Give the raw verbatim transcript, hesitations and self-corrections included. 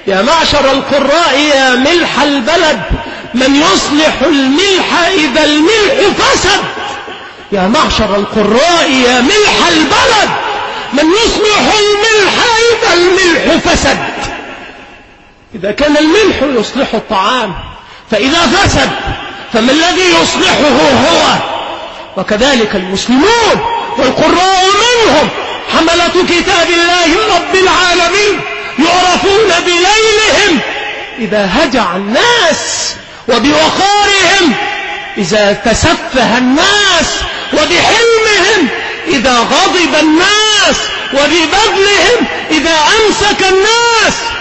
يا معشر القراء يا ملح البلد من يصلح الملح إذا الملح فسد. يا معشر القراء يا ملح البلد من يصلح الملح إذا الملح فسد. إذا كان الملح يصلح الطعام فإذا فسد فما الذي يصلحه هو؟ وكذلك المسلمون والقراء منهم حملة كتاب الله رب العالمين يعرفون بليلهم إذا هجع الناس، وبوقارهم إذا تسفه الناس، وبحلمهم إذا غضب الناس، وببذلهم إذا أمسك الناس.